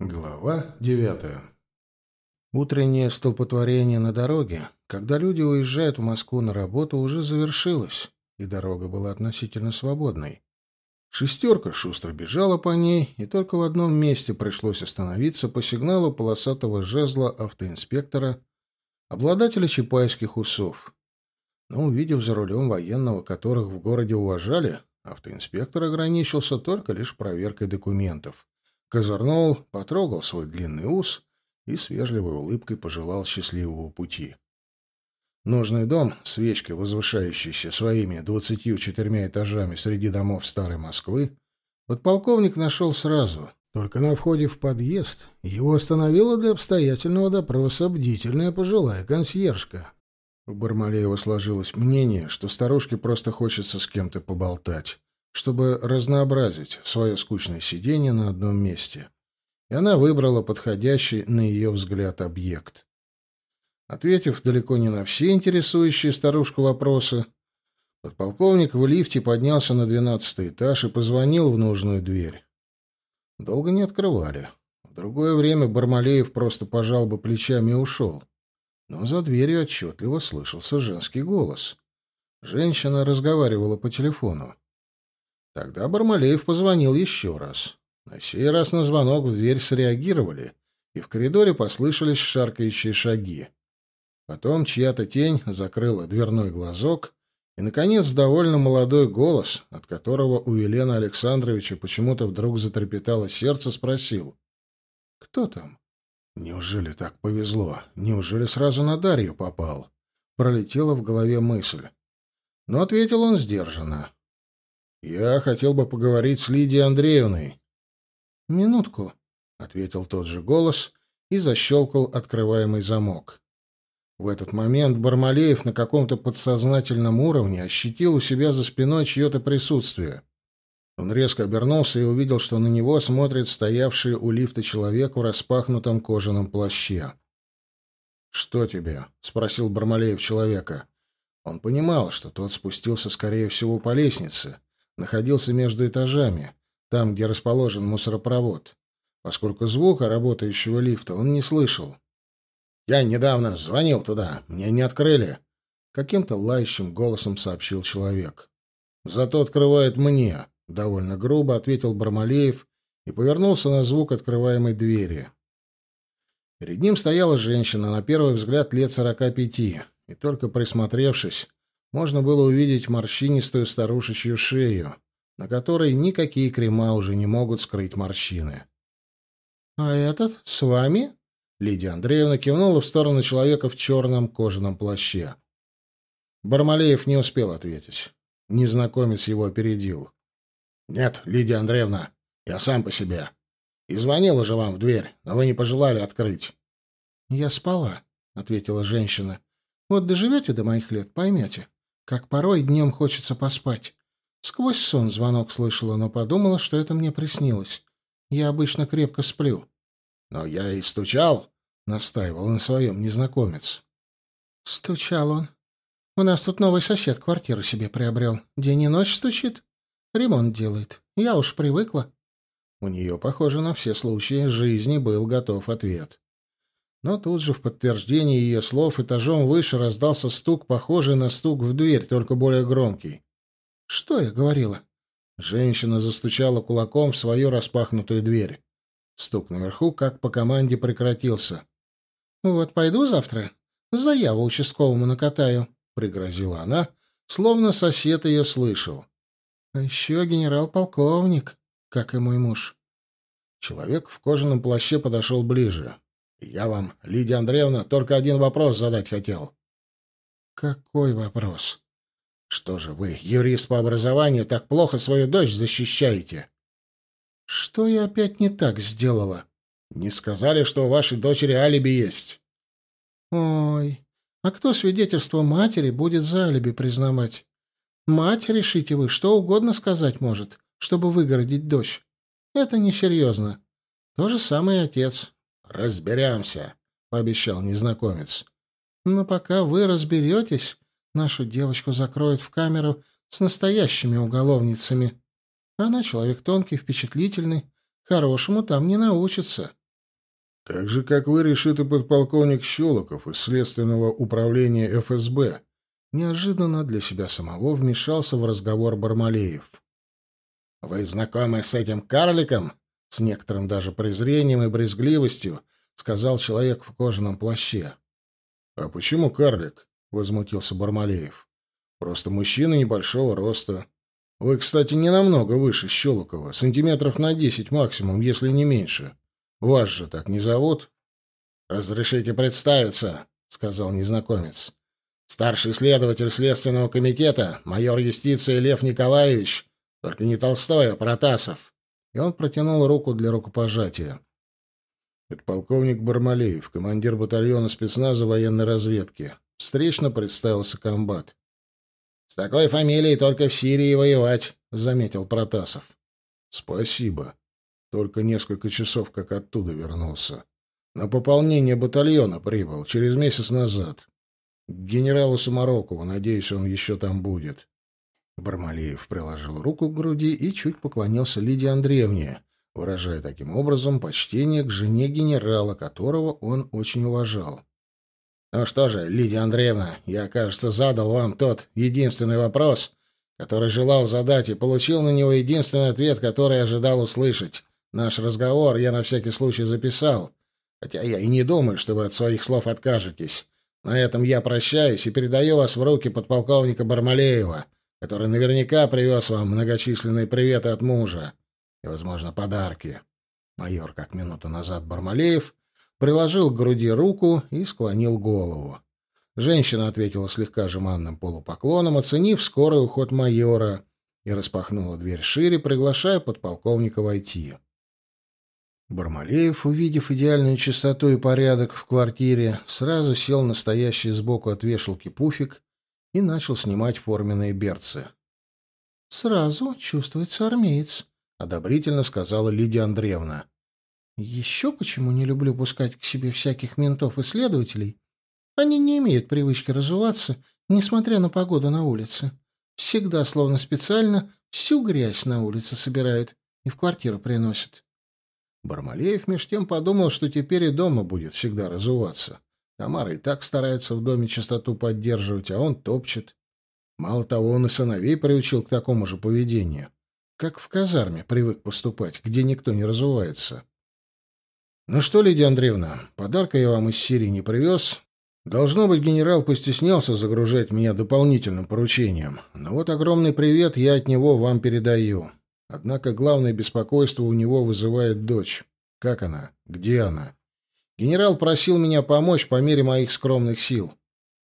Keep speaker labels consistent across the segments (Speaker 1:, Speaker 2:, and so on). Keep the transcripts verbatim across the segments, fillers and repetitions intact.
Speaker 1: Глава девятая. Утреннее столпотворение на дороге, когда люди уезжают в Москву на работу, уже завершилось, и дорога была относительно свободной. «Шестерка» шустро бежала по ней, и только в одном месте пришлось остановиться по сигналу полосатого жезла автоинспектора, обладателя чапаевских усов. Но, увидев за рулем военного, которых в городе уважали, автоинспектор ограничился только лишь проверкой документов. Козырнул, потрогал свой длинный ус и с вежливой улыбкой пожелал счастливого пути. Нужный дом, свечкой возвышающийся своими двадцатью четырьмя этажами среди домов старой Москвы, подполковник нашел сразу. Только на входе в подъезд его остановила для обстоятельного допроса бдительная пожилая консьержка. У Бармалеева сложилось мнение, что старушке просто хочется с кем-то поболтать, чтобы разнообразить свое скучное сидение на одном месте. И она выбрала подходящий, на ее взгляд, объект. Ответив далеко не на все интересующие старушку вопросы, подполковник в лифте поднялся на двенадцатый этаж и позвонил в нужную дверь. Долго не открывали. В другое время Бармалеев просто пожал бы плечами и ушел. Но за дверью отчетливо слышался женский голос. Женщина разговаривала по телефону. Тогда Бармалеев позвонил еще раз. На сей раз на звонок в дверь среагировали, и в коридоре послышались шаркающие шаги. Потом чья-то тень закрыла дверной глазок, и, наконец, довольно молодой голос, от которого у Елены Александровича почему-то вдруг затрепетало сердце, спросил: «Кто там?» «Неужели так повезло? Неужели сразу на Дарью попал?» Пролетела в голове мысль. Но ответил он сдержанно. «Я хотел бы поговорить с Лидией Андреевной». «Минутку», — ответил тот же голос и защелкал открываемый замок. В этот момент Бармалеев на каком-то подсознательном уровне ощутил у себя за спиной чье-то присутствие. Он резко обернулся и увидел, что на него смотрит стоявший у лифта человек в распахнутом кожаном плаще. «Что тебе?» — спросил Бармалеев человека. Он понимал, что тот спустился, скорее всего, по лестнице, находился между этажами, там, где расположен мусоропровод, поскольку звука работающего лифта он не слышал. «Я недавно звонил туда, мне не открыли», — каким-то лающим голосом сообщил человек. «Зато открывают мне», — довольно грубо ответил Бармалеев и повернулся на звук открываемой двери. Перед ним стояла женщина, на первый взгляд лет сорока пяти, и только присмотревшись, можно было увидеть морщинистую старушечью шею, на которой никакие крема уже не могут скрыть морщины. «А этот с вами?» — Лидия Андреевна кивнула в сторону человека в черном кожаном плаще. Бармалеев не успел ответить. Незнакомец его опередил. «Нет, Лидия Андреевна, я сам по себе. И звонил уже вам в дверь, но вы не пожелали открыть». «Я спала», — ответила женщина. «Вот доживете до моих лет, поймете, как порой днем хочется поспать. Сквозь сон звонок слышала, но подумала, что это мне приснилось. Я обычно крепко сплю». «Но я и стучал», — настаивал на своем незнакомец. «Стучал он. У нас тут новый сосед квартиру себе приобрел. День и ночь стучит. Ремонт делает. Я уж привыкла». У нее, похоже, на все случаи жизни был готов ответ. Но тут же в подтверждение ее слов этажом выше раздался стук, похожий на стук в дверь, только более громкий. «Что я говорила?» Женщина застучала кулаком в свою распахнутую дверь. Стук наверху, как по команде, прекратился. «Вот пойду завтра, заяву участковому накатаю», — пригрозила она, словно сосед ее слышал. «А еще генерал-полковник, как и мой муж». Человек в кожаном плаще подошел ближе. «Я вам, Лидия Андреевна, только один вопрос задать хотел». «Какой вопрос?» «Что же вы, юрист по образованию, так плохо свою дочь защищаете?» «Что я опять не так сделала?» «Не сказали, что у вашей дочери алиби есть». «Ой, а кто свидетельство матери будет за алиби признавать? Мать, решите вы, что угодно сказать может, чтобы выгородить дочь. Это несерьезно. То же самое и отец». «Разберемся», — пообещал незнакомец. «Но пока вы разберетесь, нашу девочку закроют в камеру с настоящими уголовницами. Она человек тонкий, впечатлительный, хорошему там не научится. Так же, как вы, решит и подполковник Щелоков из Следственного управления эф эс бэ. Неожиданно для себя самого вмешался в разговор Бармалеев. «Вы знакомы с этим карликом?» С некоторым даже презрением и брезгливостью сказал человек в кожаном плаще. «А почему карлик?» — возмутился Бармалеев. «Просто мужчина небольшого роста. Вы, кстати, не намного выше Щелокова, сантиметров на десять максимум, если не меньше. Вас же так не зовут?» «Разрешите представиться», — сказал незнакомец. «Старший следователь Следственного комитета, майор юстиции Лев Николаевич, только не Толстой, а Протасов». И он протянул руку для рукопожатия. «Подполковник Бармалеев, командир батальона спецназа военной разведки». Встречно представился комбат. «С такой фамилией только в Сирии воевать», — заметил Протасов. «Спасибо. Только несколько часов как оттуда вернулся. На пополнение батальона прибыл, через месяц назад. К генералу Сумарокову, надеюсь, он еще там будет». Бармалеев приложил руку к груди и чуть поклонился Лидии Андреевне, выражая таким образом почтение к жене генерала, которого он очень уважал. «Ну что же, Лидия Андреевна, я, кажется, задал вам тот единственный вопрос, который желал задать, и получил на него единственный ответ, который ожидал услышать. Наш разговор я на всякий случай записал, хотя я и не думаю, что вы от своих слов откажетесь. На этом я прощаюсь и передаю вас в руки подполковника Бармалеева, который наверняка привез вам многочисленные приветы от мужа и, возможно, подарки». Майор, как минуту назад Бармалеев, приложил к груди руку и склонил голову. Женщина ответила слегка жеманным полупоклоном, оценив скорый уход майора, и распахнула дверь шире, приглашая подполковника войти. Бармалеев, увидев идеальную чистоту и порядок в квартире, сразу сел на стоящий сбоку от вешалки пуфик и начал снимать форменные берцы. «Сразу чувствуется армеец», — одобрительно сказала Лидия Андреевна. «Еще почему не люблю пускать к себе всяких ментов и следователей? Они не имеют привычки разуваться, несмотря на погоду на улице. Всегда, словно специально, всю грязь на улице собирают и в квартиру приносят». Бармалеев меж тем подумал, что теперь и дома будет всегда разуваться. Тамара и так старается в доме чистоту поддерживать, а он топчет. Мало того, он и сыновей приучил к такому же поведению. Как в казарме привык поступать, где никто не разувается. «Ну что, Лидия Андреевна, подарка я вам из Сирии не привез. Должно быть, генерал постеснялся загружать меня дополнительным поручением. Но вот огромный привет я от него вам передаю. Однако главное беспокойство у него вызывает дочь. Как она? Где она? Генерал просил меня помочь по мере моих скромных сил».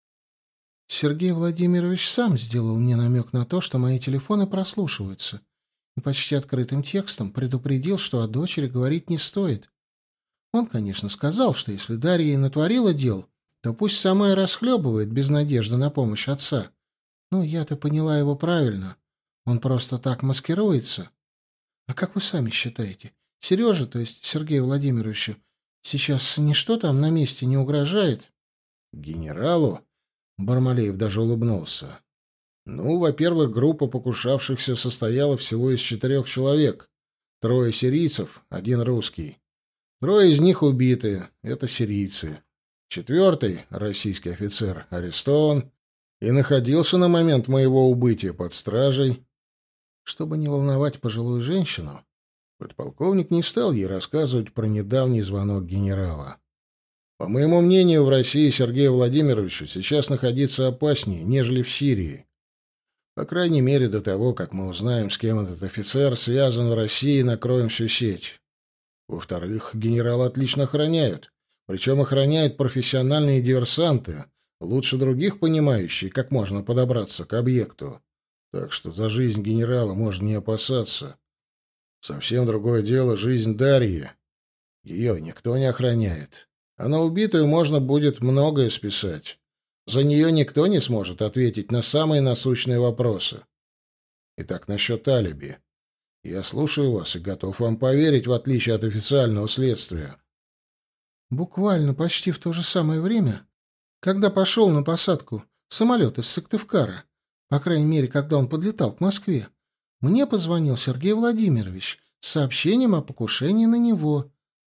Speaker 2: Сергей Владимирович сам сделал мне намек на то, что мои телефоны прослушиваются, и почти открытым текстом предупредил, что о дочери говорить не стоит. Он, конечно, сказал, что если Дарья и натворила дел, то пусть сама и расхлебывает без надежды на помощь отца. Но я-то поняла его правильно. Он просто так маскируется. А как вы сами считаете, Сереже, то есть Сергею Владимировичу, сейчас ничто там на месте не угрожает?
Speaker 1: «Генералу?» Бармалеев даже улыбнулся. «Ну, во-первых, группа покушавшихся состояла всего из четырех человек. Трое сирийцев, один русский. Трое из них убиты, это сирийцы. Четвертый, российский офицер, арестован и находился на момент моего убытия под стражей». Чтобы не волновать пожилую женщину, подполковник не стал ей рассказывать про недавний звонок генерала. По моему мнению, в России Сергею Владимировичу сейчас находиться опаснее, нежели в Сирии. По крайней мере, до того, как мы узнаем, с кем этот офицер связан в России, и накроем всю сеть. Во-вторых, генерала отлично охраняют. Причем охраняют профессиональные диверсанты, лучше других понимающие, как можно подобраться к объекту. Так что за жизнь генерала можно не опасаться. Совсем другое дело жизнь Дарьи. Ее никто не охраняет. А на убитую можно будет многое списать. За нее никто не сможет ответить на самые насущные вопросы. Итак, насчет алиби. Я слушаю вас и готов вам поверить, в отличие от официального следствия.
Speaker 2: Буквально почти в то же самое время, когда пошел на посадку самолет из Сыктывкара, по крайней мере, когда он подлетал к Москве, мне позвонил Сергей Владимирович с сообщением о покушении на него.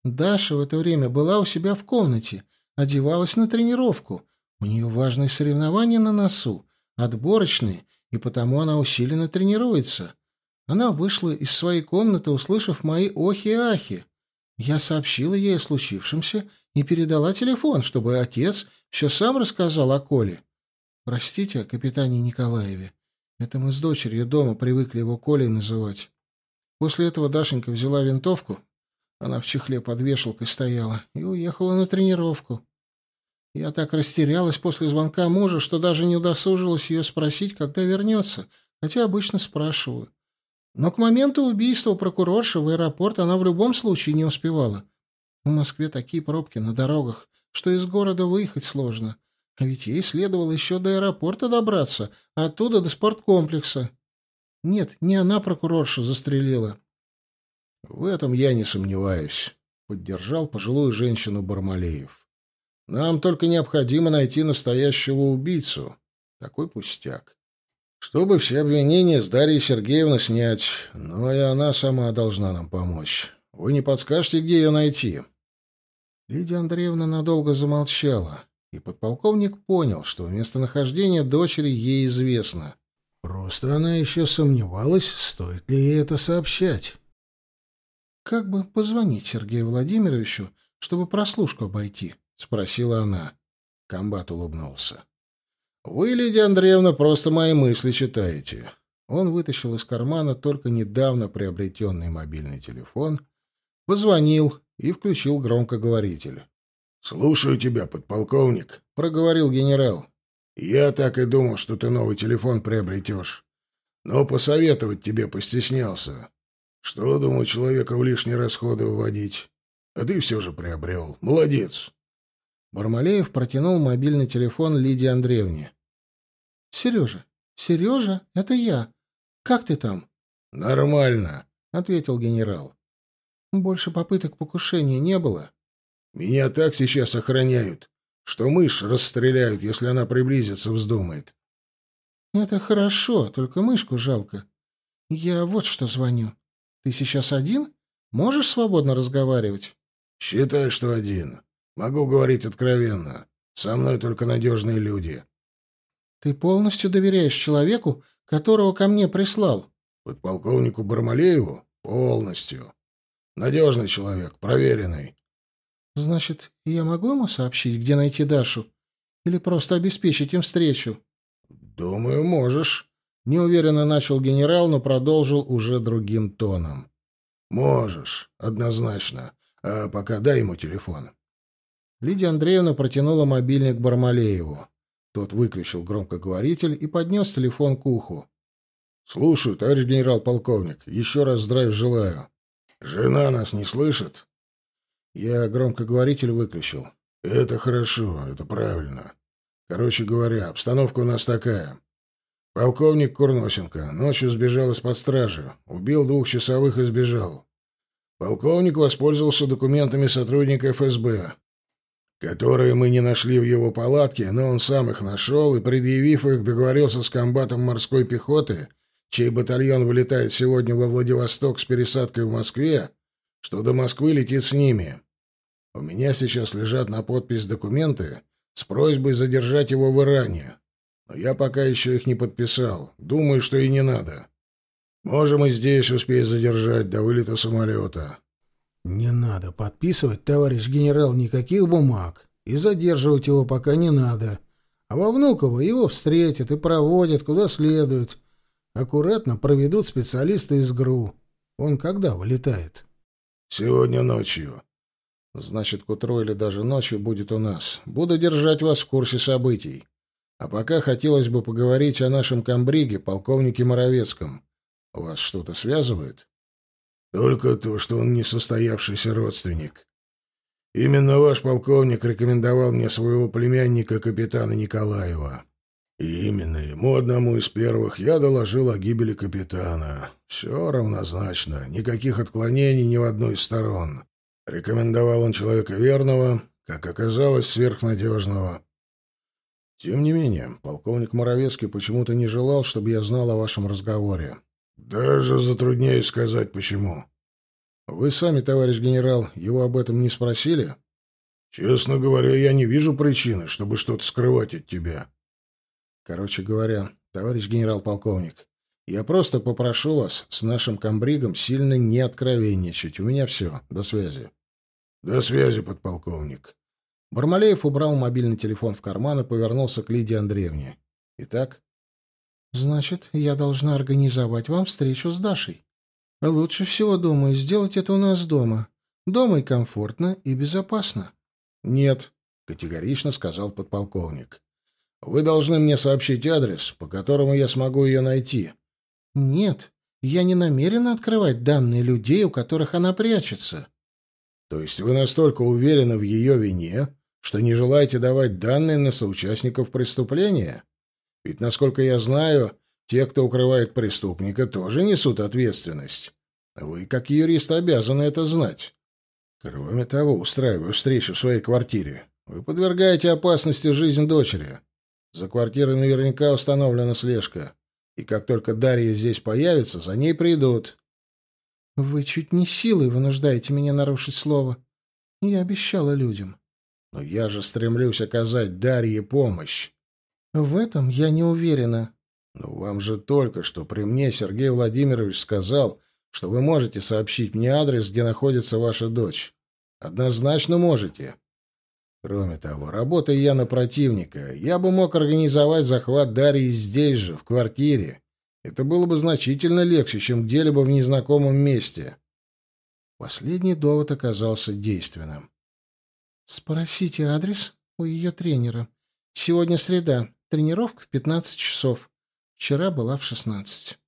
Speaker 2: Даша в это время была у себя в комнате, одевалась на тренировку. У нее важные соревнования на носу, отборочные, и потому она усиленно тренируется. Она вышла из своей комнаты, услышав мои охи и ахи. Я сообщила ей о случившемся и передала телефон, чтобы отец все сам рассказал о Коле. Простите о капитане Николаеве. Это мы с дочерью дома привыкли его Колей называть. После этого Дашенька взяла винтовку, она в чехле под вешалкой стояла, и уехала на тренировку. Я так растерялась после звонка мужа, что даже не удосужилась ее спросить, когда вернется, хотя обычно спрашиваю. Но к моменту убийства прокурорши в аэропорт она в любом случае не успевала. В Москве такие пробки на дорогах, что из города выехать сложно. А ведь ей следовало еще до аэропорта добраться, а оттуда до спорткомплекса. Нет, не она прокуроршу застрелила.
Speaker 1: — В этом я не сомневаюсь, — поддержал пожилую женщину Бармалеев. — Нам только необходимо найти настоящего убийцу. Такой пустяк. Чтобы все обвинения с Дарьей Сергеевны снять, но и она сама должна нам помочь. Вы не подскажете, где ее найти?
Speaker 2: Лидия Андреевна надолго замолчала, и подполковник понял, что местонахождение дочери ей известно.
Speaker 1: Просто она еще сомневалась, стоит ли ей это сообщать.
Speaker 2: — Как бы позвонить Сергею Владимировичу, чтобы прослушку обойти? — спросила она.
Speaker 1: Комбат улыбнулся. — Вы, Лидия Андреевна, просто мои мысли читаете. Он вытащил из кармана только недавно приобретенный мобильный телефон, позвонил и включил громкоговоритель. — Слушаю тебя, подполковник, — проговорил генерал. — Я так и думал, что ты новый телефон приобретешь. Но посоветовать тебе постеснялся. Что, думаю, человека в лишние расходы вводить? А ты все же приобрел. Молодец. Бармалеев протянул мобильный телефон Лидии Андреевне.
Speaker 2: — Сережа, Сережа, это я. Как ты там?
Speaker 1: — Нормально, — ответил генерал.
Speaker 2: — Больше попыток покушения не было?
Speaker 1: — Меня так сейчас охраняют, что мышь расстреляют, если она приблизиться вздумает.
Speaker 2: — Это хорошо, только мышку жалко. Я вот что звоню. Ты сейчас один? Можешь свободно разговаривать?
Speaker 1: — Считай, что один. Могу говорить откровенно. Со мной только надежные люди.
Speaker 2: — Ты полностью доверяешь человеку, которого ко мне прислал?
Speaker 1: — Подполковнику Бармалееву? Полностью. Надежный человек, проверенный.
Speaker 2: — Значит, я могу ему сообщить, где найти Дашу? Или просто обеспечить им встречу?
Speaker 1: — Думаю, можешь. Неуверенно начал генерал, но продолжил уже другим тоном. — Можешь, однозначно. А пока дай ему телефон. Лидия Андреевна протянула мобильник Бармалееву. Тот выключил громкоговоритель и поднес телефон к уху. — Слушаю, товарищ генерал-полковник. Еще раз здравия желаю. — Жена нас не слышит? Я громкоговоритель выключил. — Это хорошо, это правильно. Короче говоря, обстановка у нас такая. Полковник Курносенко ночью сбежал из-под стражи. Убил двух часовых и сбежал. Полковник воспользовался документами сотрудника эф эс бэ, которые мы не нашли в его палатке, но он сам их нашел и, предъявив их, договорился с комбатом морской пехоты, чей батальон вылетает сегодня во Владивосток с пересадкой в Москве, что до Москвы летит с ними. У меня сейчас лежат на подпись документы с просьбой задержать его в Иране. Но я пока еще их не подписал. Думаю, что и не надо. Можем и здесь успеть задержать до вылета самолета. — Не надо подписывать, товарищ генерал, никаких бумаг. И задерживать его пока не надо. А во Внуково его встретят и проводят куда следует. Аккуратно проведут специалисты из ГРУ. Он когда вылетает? — Сегодня ночью. — Значит, к утру или даже ночью будет у нас. Буду держать вас в курсе событий. А пока хотелось бы поговорить о нашем комбриге, полковнике Моровецком. Вас что-то связывает? Только то, что он несостоявшийся родственник. Именно ваш полковник рекомендовал мне своего племянника, капитана Николаева. И именно ему, одному из первых, я доложил о гибели капитана. Все равнозначно, никаких отклонений ни в одну из сторон. Рекомендовал он человека верного, как оказалось, сверхнадежного. Тем не менее, полковник Моровецкий почему-то не желал, чтобы я знал о вашем разговоре. Даже затрудняюсь сказать, почему. Вы сами, товарищ генерал, его об этом не спросили? Честно говоря, я не вижу причины, чтобы что-то скрывать от тебя. Короче говоря, товарищ генерал-полковник, я просто попрошу вас с нашим комбригом сильно не откровенничать. У меня все. До связи. До связи, подполковник. Бармалеев убрал мобильный телефон в карман и повернулся к Лидии Андреевне. Итак?
Speaker 2: Значит, я должна организовать вам встречу с Дашей. Лучше всего, думаю, сделать это у нас дома. Дома и комфортно, и безопасно.
Speaker 1: Нет, категорично сказал подполковник. Вы должны мне сообщить адрес, по которому я смогу ее найти.
Speaker 2: Нет, я не намерена открывать данные людей, у которых она прячется.
Speaker 1: То есть вы настолько уверены в ее вине, что не желаете давать данные на соучастников преступления? Ведь, насколько я знаю, те, кто укрывает преступника, тоже несут ответственность. Вы, как юрист, обязаны это знать. Кроме того, устраивая встречу в своей квартире, вы подвергаете опасности жизнь дочери. За квартирой наверняка установлена слежка. И как только Дарья здесь появится, за ней придут.
Speaker 2: Вы чуть не силой вынуждаете меня нарушить слово. Я обещала людям.
Speaker 1: Но я же стремлюсь оказать Дарье помощь.
Speaker 2: В этом я не уверена.
Speaker 1: Но вам же только что при мне Сергей Владимирович сказал, что вы можете сообщить мне адрес, где находится ваша дочь. Однозначно можете. Кроме того, работая я на противника, я бы мог организовать захват Дарьи здесь же, в квартире. Это было бы значительно легче, чем где-либо в незнакомом месте. Последний довод оказался действенным.
Speaker 2: Спросите адрес у ее тренера. Сегодня среда. Тренировка в пятнадцать часов. Вчера была в шестнадцать.